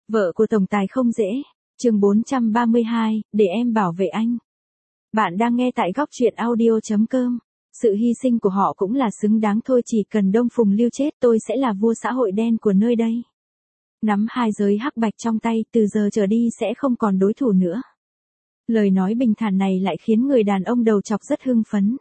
Vợ của tổng tài không dễ. Chương 432, để em bảo vệ anh. Bạn đang nghe tại góc truyện audio.com. Sự hy sinh của họ cũng là xứng đáng thôi, chỉ cần Đông Phùng Lưu chết tôi sẽ là vua xã hội đen của nơi đây. Nắm hai giới hắc bạch trong tay, từ giờ trở đi sẽ không còn đối thủ nữa. Lời nói bình thản này lại khiến người đàn ông đầu chọc rất hưng phấn.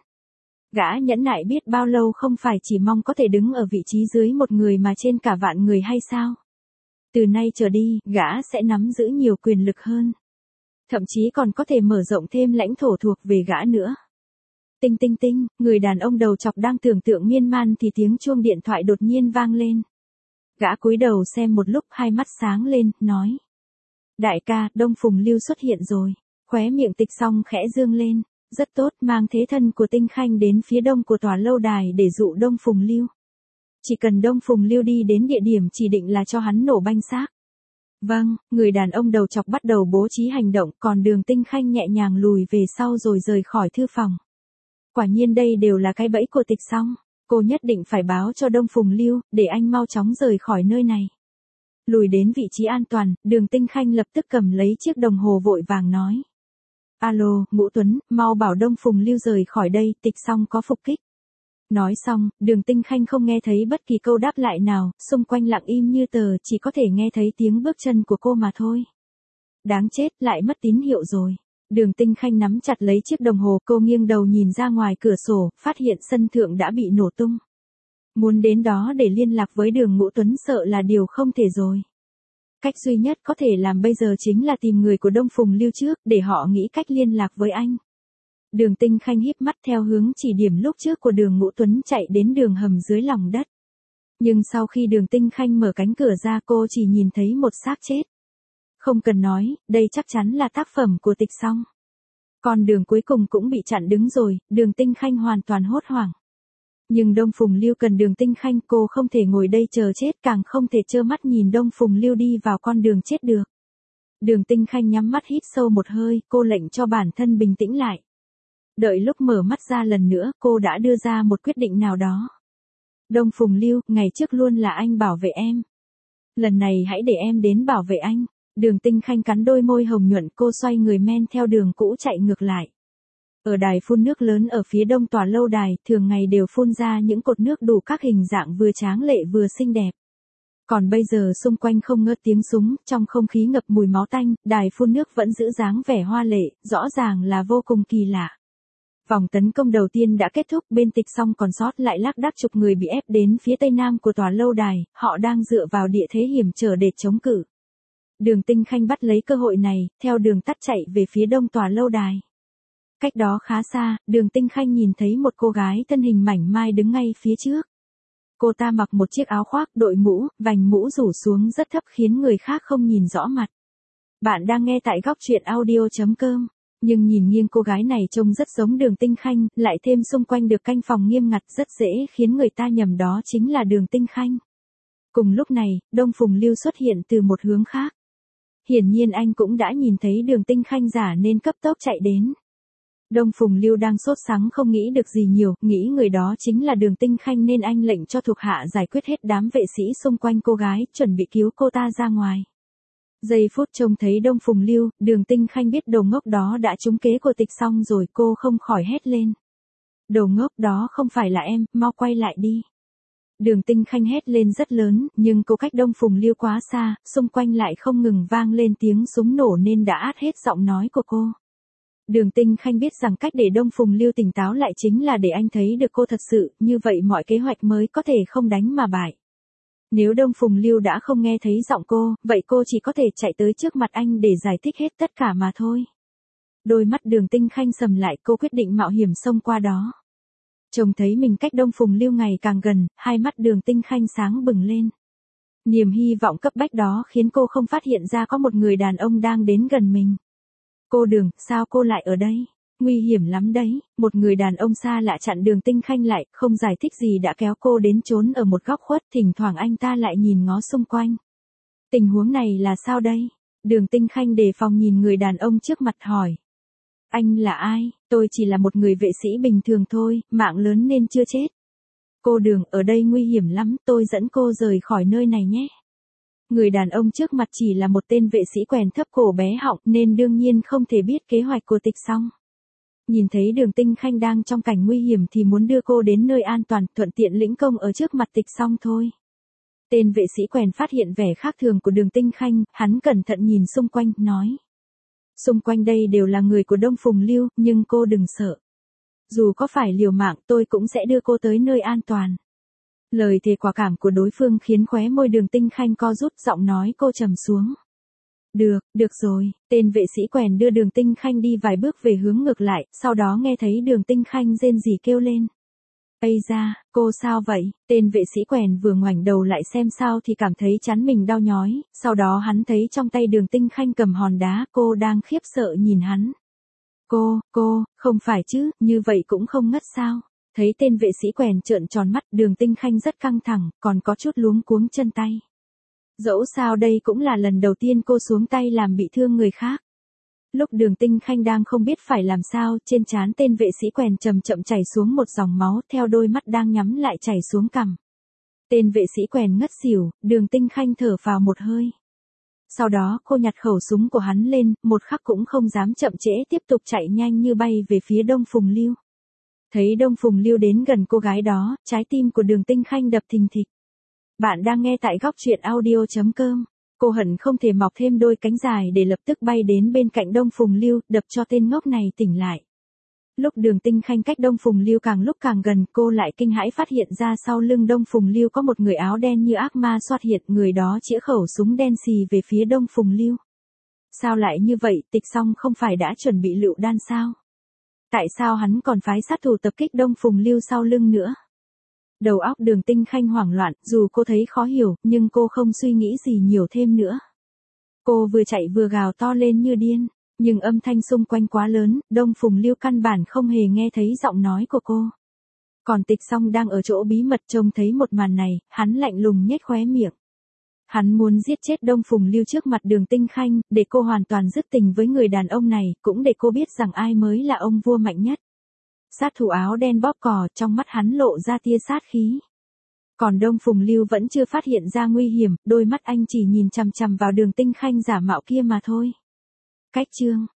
Gã nhẫn nại biết bao lâu không phải chỉ mong có thể đứng ở vị trí dưới một người mà trên cả vạn người hay sao? Từ nay trở đi, gã sẽ nắm giữ nhiều quyền lực hơn. Thậm chí còn có thể mở rộng thêm lãnh thổ thuộc về gã nữa. Tinh tinh tinh, người đàn ông đầu chọc đang tưởng tượng miên man thì tiếng chuông điện thoại đột nhiên vang lên. Gã cúi đầu xem một lúc, hai mắt sáng lên, nói. Đại ca, Đông Phùng Lưu xuất hiện rồi. Khóe miệng Tịch Song khẽ dương lên. Rất tốt, mang thế thân của Tinh Khanh đến phía đông của tòa lâu đài để dụ Đông Phùng Lưu. Chỉ cần Đông Phùng Lưu đi đến địa điểm chỉ định là cho hắn nổ banh xác. Vâng, người đàn ông đầu chọc bắt đầu bố trí hành động, còn Đường Tinh Khanh nhẹ nhàng lùi về sau rồi rời khỏi thư phòng. Quả nhiên đây đều là cái bẫy của Tịch Song. Cô nhất định phải báo cho Đông Phùng Lưu, để anh mau chóng rời khỏi nơi này. Lùi đến vị trí an toàn, Đường Tinh Khanh lập tức cầm lấy chiếc đồng hồ vội vàng nói. Alo, Ngũ Tuấn, mau bảo Đông Phùng Lưu rời khỏi đây, Tịch Song có phục kích. Nói xong, Đường Tinh Khanh không nghe thấy bất kỳ câu đáp lại nào, xung quanh lặng im như tờ, chỉ có thể nghe thấy tiếng bước chân của cô mà thôi. Đáng chết, lại mất tín hiệu rồi. Đường Tinh Khanh nắm chặt lấy chiếc đồng hồ, cô nghiêng đầu nhìn ra ngoài cửa sổ, phát hiện sân thượng đã bị nổ tung. Muốn đến đó để liên lạc với Đường Ngũ Tuấn sợ là điều không thể rồi. Cách duy nhất có thể làm bây giờ chính là tìm người của Đông Phùng Lưu trước, để họ nghĩ cách liên lạc với anh. Đường Tinh Khanh híp mắt theo hướng chỉ điểm lúc trước của Đường Ngũ Tuấn chạy đến đường hầm dưới lòng đất. Nhưng sau khi Đường Tinh Khanh mở cánh cửa ra, cô chỉ nhìn thấy một xác chết. Không cần nói, đây chắc chắn là tác phẩm của Tịch Song. Con đường cuối cùng cũng bị chặn đứng rồi, Đường Tinh Khanh hoàn toàn hốt hoảng. Nhưng Đông Phùng Lưu cần Đường Tinh Khanh, cô không thể ngồi đây chờ chết, càng không thể trơ mắt nhìn Đông Phùng Lưu đi vào con đường chết được. Đường Tinh Khanh nhắm mắt hít sâu một hơi, cô lệnh cho bản thân bình tĩnh lại. Đợi lúc mở mắt ra lần nữa, cô đã đưa ra một quyết định nào đó. Đông Phùng Lưu, ngày trước luôn là anh bảo vệ em. Lần này hãy để em đến bảo vệ anh. Đường Tinh Khanh cắn đôi môi hồng nhuận, cô xoay người men theo đường cũ chạy ngược lại. Ở đài phun nước lớn ở phía đông tòa lâu đài, thường ngày đều phun ra những cột nước đủ các hình dạng vừa tráng lệ vừa xinh đẹp. Còn bây giờ xung quanh không ngớt tiếng súng, trong không khí ngập mùi máu tanh, đài phun nước vẫn giữ dáng vẻ hoa lệ, rõ ràng là vô cùng kỳ lạ. Vòng tấn công đầu tiên đã kết thúc, bên Tịch Song còn sót lại lác đác chục người bị ép đến phía tây nam của tòa lâu đài, họ đang dựa vào địa thế hiểm trở để chống cự. Đường Tinh Khanh bắt lấy cơ hội này, theo đường tắt chạy về phía đông tòa lâu đài. Cách đó khá xa, Đường Tinh Khanh nhìn thấy một cô gái thân hình mảnh mai đứng ngay phía trước. Cô ta mặc một chiếc áo khoác, đội mũ, vành mũ rủ xuống rất thấp khiến người khác không nhìn rõ mặt. Bạn đang nghe tại góc truyện audio.com. Nhưng nhìn nghiêng cô gái này trông rất giống Đường Tinh Khanh, lại thêm xung quanh được canh phòng nghiêm ngặt rất dễ khiến người ta nhầm đó chính là Đường Tinh Khanh. Cùng lúc này, Đông Phùng Lưu xuất hiện từ một hướng khác. Hiển nhiên anh cũng đã nhìn thấy Đường Tinh Khanh giả nên cấp tốc chạy đến. Đông Phùng Lưu đang sốt sắng không nghĩ được gì nhiều, nghĩ người đó chính là Đường Tinh Khanh nên anh lệnh cho thuộc hạ giải quyết hết đám vệ sĩ xung quanh cô gái, chuẩn bị cứu cô ta ra ngoài. Giây phút trông thấy Đông Phùng Lưu, Đường Tinh Khanh biết đồ ngốc đó đã trúng kế của Tịch Song rồi, cô không khỏi hét lên. Đồ ngốc, đó không phải là em, mau quay lại đi. Đường Tinh Khanh hét lên rất lớn, nhưng cô cách Đông Phùng Lưu quá xa, xung quanh lại không ngừng vang lên tiếng súng nổ nên đã át hết giọng nói của cô. Đường Tinh Khanh biết rằng cách để Đông Phùng Lưu tỉnh táo lại chính là để anh thấy được cô thật sự, như vậy mọi kế hoạch mới có thể không đánh mà bại. Nếu Đông Phùng Lưu đã không nghe thấy giọng cô, vậy cô chỉ có thể chạy tới trước mặt anh để giải thích hết tất cả mà thôi. Đôi mắt Đường Tinh Khanh sầm lại, cô quyết định mạo hiểm xông qua đó. Trông thấy mình cách Đông Phùng Lưu ngày càng gần, hai mắt Đường Tinh Khanh sáng bừng lên. Niềm hy vọng cấp bách đó khiến cô không phát hiện ra có một người đàn ông đang đến gần mình. Cô Đường, sao cô lại ở đây? Nguy hiểm lắm đấy. Một người đàn ông xa lạ chặn Đường Tinh Khanh lại, không giải thích gì đã kéo cô đến trốn ở một góc khuất, thỉnh thoảng anh ta lại nhìn ngó xung quanh. Tình huống này là sao đây? Đường Tinh Khanh đề phòng nhìn người đàn ông trước mặt hỏi. Anh là ai? Tôi chỉ là một người vệ sĩ bình thường thôi, mạng lớn nên chưa chết. Cô Đường, ở đây nguy hiểm lắm, tôi dẫn cô rời khỏi nơi này nhé. Người đàn ông trước mặt chỉ là một tên vệ sĩ quèn thấp cổ bé họng nên đương nhiên không thể biết kế hoạch của Tịch Song. Nhìn thấy Đường Tinh Khanh đang trong cảnh nguy hiểm thì muốn đưa cô đến nơi an toàn, thuận tiện lĩnh công ở trước mặt Tịch Song thôi. Tên vệ sĩ quèn phát hiện vẻ khác thường của Đường Tinh Khanh, hắn cẩn thận nhìn xung quanh, nói. Xung quanh đây đều là người của Đông Phùng Lưu, nhưng cô đừng sợ. Dù có phải liều mạng tôi cũng sẽ đưa cô tới nơi an toàn. Lời thề quả cảm của đối phương khiến khóe môi Đường Tinh Khanh co rút, giọng nói cô trầm xuống. Được rồi, tên vệ sĩ quèn đưa Đường Tinh Khanh đi vài bước về hướng ngược lại, sau đó nghe thấy Đường Tinh Khanh rên rỉ kêu lên. Ây da, cô sao vậy? Tên vệ sĩ quèn vừa ngoảnh đầu lại xem sao thì cảm thấy trán mình đau nhói, sau đó hắn thấy trong tay Đường Tinh Khanh cầm hòn đá, cô đang khiếp sợ nhìn hắn. Cô, không phải chứ, như vậy cũng không ngất sao? Thấy tên vệ sĩ quèn trợn tròn mắt, Đường Tinh Khanh rất căng thẳng, còn có chút luống cuống chân tay. Dẫu sao đây cũng là lần đầu tiên cô xuống tay làm bị thương người khác. Lúc Đường Tinh Khanh đang không biết phải làm sao, trên trán tên vệ sĩ quèn chậm chậm chảy xuống một dòng máu, theo đôi mắt đang nhắm lại chảy xuống cằm. Tên vệ sĩ quèn ngất xỉu, Đường Tinh Khanh thở phào một hơi. Sau đó cô nhặt khẩu súng của hắn lên, một khắc cũng không dám chậm trễ, tiếp tục chạy nhanh như bay về phía Đông Phùng Lưu. Thấy Đông Phùng Lưu đến gần cô gái đó, trái tim của Đường Tinh Khanh đập thình thịch. Bạn đang nghe tại góc truyện audio.com. Cô hận không thể mọc thêm đôi cánh dài để lập tức bay đến bên cạnh Đông Phùng Lưu, đập cho tên ngốc này tỉnh lại. Lúc Đường Tinh Khanh cách Đông Phùng Lưu càng lúc càng gần, cô lại kinh hãi phát hiện ra sau lưng Đông Phùng Lưu có một người áo đen như ác ma xuất hiện, người đó chĩa khẩu súng đen xì về phía Đông Phùng Lưu. Sao lại như vậy, Tịch Song không phải đã chuẩn bị lựu đạn sao? Tại sao hắn còn phái sát thủ tập kích Đông Phùng Lưu sau lưng nữa? Đầu óc Đường Tinh Khanh hoảng loạn, dù cô thấy khó hiểu, nhưng cô không suy nghĩ gì nhiều thêm nữa. Cô vừa chạy vừa gào to lên như điên, nhưng âm thanh xung quanh quá lớn, Đông Phùng Lưu căn bản không hề nghe thấy giọng nói của cô. Còn Tịch Song đang ở chỗ bí mật trông thấy một màn này, hắn lạnh lùng nhếch khóe miệng. Hắn muốn giết chết Đông Phùng Lưu trước mặt Đường Tinh Khanh, để cô hoàn toàn dứt tình với người đàn ông này, cũng để cô biết rằng ai mới là ông vua mạnh nhất. Sát thủ áo đen bóp cò, trong mắt hắn lộ ra tia sát khí. Còn Đông Phùng Lưu vẫn chưa phát hiện ra nguy hiểm, đôi mắt anh chỉ nhìn chằm chằm vào Đường Tinh Khanh giả mạo kia mà thôi. Cách chương